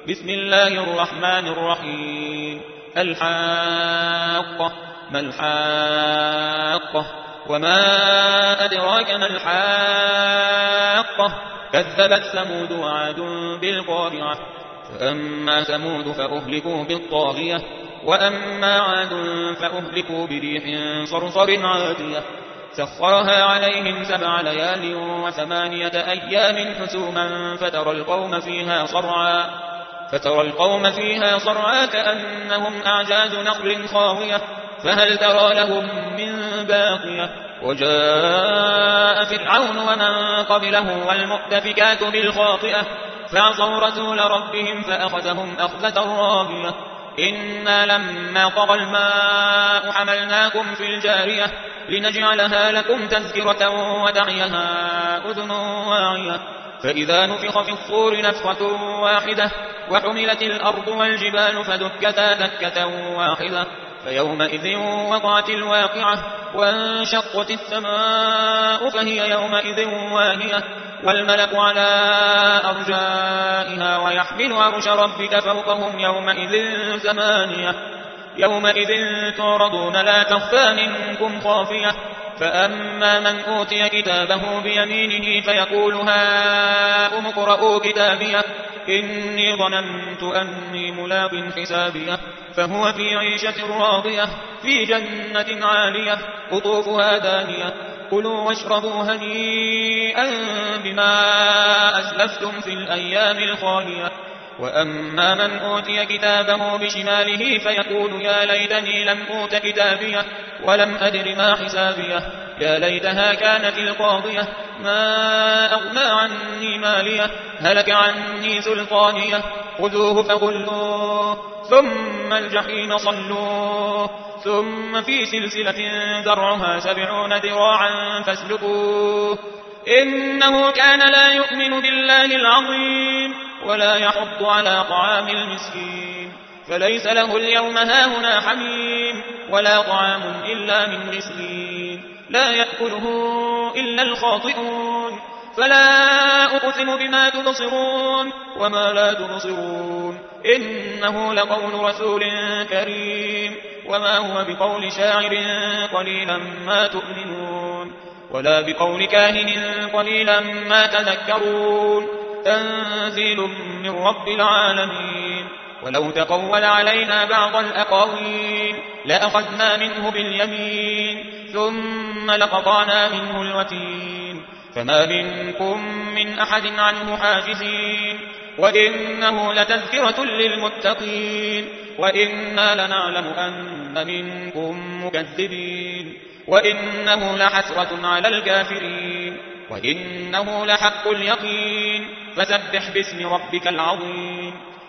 بسم الله الرحمن الرحيم. الحاقة. ما الحاقة؟ وما أدراك ما الحاقة؟ كذبت ثمود وعاد بالقارعة. فأما ثمود فأهلكوا بالطاغية، وأما عاد فأهلكوا بريح صرصر عاتية سخرها عليهم 7 ليال و8 أيام حسوما فترى القوم فيها صرعى كأنهم أعجاز نخل خاوية فهل ترى لهم من باقية. وجاء فرعون ومن قبله والمؤتفكات بالخاطئة فعصوا رسول ربهم فأخذهم أخذة رابية. إنا لما طغى الماء حملناكم في الجارية لنجعلها لكم تذكرة وتعيها أذن واعية. فإذا نفخ في الصور نفخة واحدة وحملت الأرض والجبال فدكتا دكة واحدة فيومئذ وقعت الواقعة وانشقت السماء فهي يومئذ واهية والملك على أرجائها ويحمل عرش ربك فوقهم يومئذ 8 يومئذ تعرضون لا تخفى منكم خافية. فأما من أوتي كتابه بيمينه فيقول هاؤم اقرءوا كتابيه إني ظننت أني ملاق حسابيه فهو في عيشة راضية في جنة عالية قطوفها دانية كلوا واشربوا هنيئا بما أسلفتم في الأيام الخالية. وأما من أوتي كتابه بشماله فيقول يا ليتني لم أوت كتابيه ولم أدر ما حسابيه يا ليتها كانت القاضية ما أغنى عني ماليه هلك عني سلطانيه خذوه فغلوه ثم الجحيم صلوه ثم في سلسلة ذرعها 70 ذراعا فاسلكوه إنه كان لا يؤمن بالله العظيم ولا يحض على طعام المسكين فليس له اليوم هاهنا حميم ولا طعام إلا من غسلين لا يأكله إلا الخاطئون. فلا أقسم بما تبصرون وما لا تبصرون إنه لقول رسول كريم وما هو بقول شاعر قليلا ما تؤمنون ولا بقول كاهن قليلا ما تذكرون تنزيل من رب العالمين. ولو تقول علينا بعض الأقاويل لأخذنا منه باليمين ثم لقطعنا منه الوتين فما منكم من أحد عنه حاجزين وإنه لتذكرة للمتقين وإنا لنعلم أن منكم مكذبين وإنه لحسرة على الكافرين وإنه لحق اليقين فسبح باسم ربك العظيم.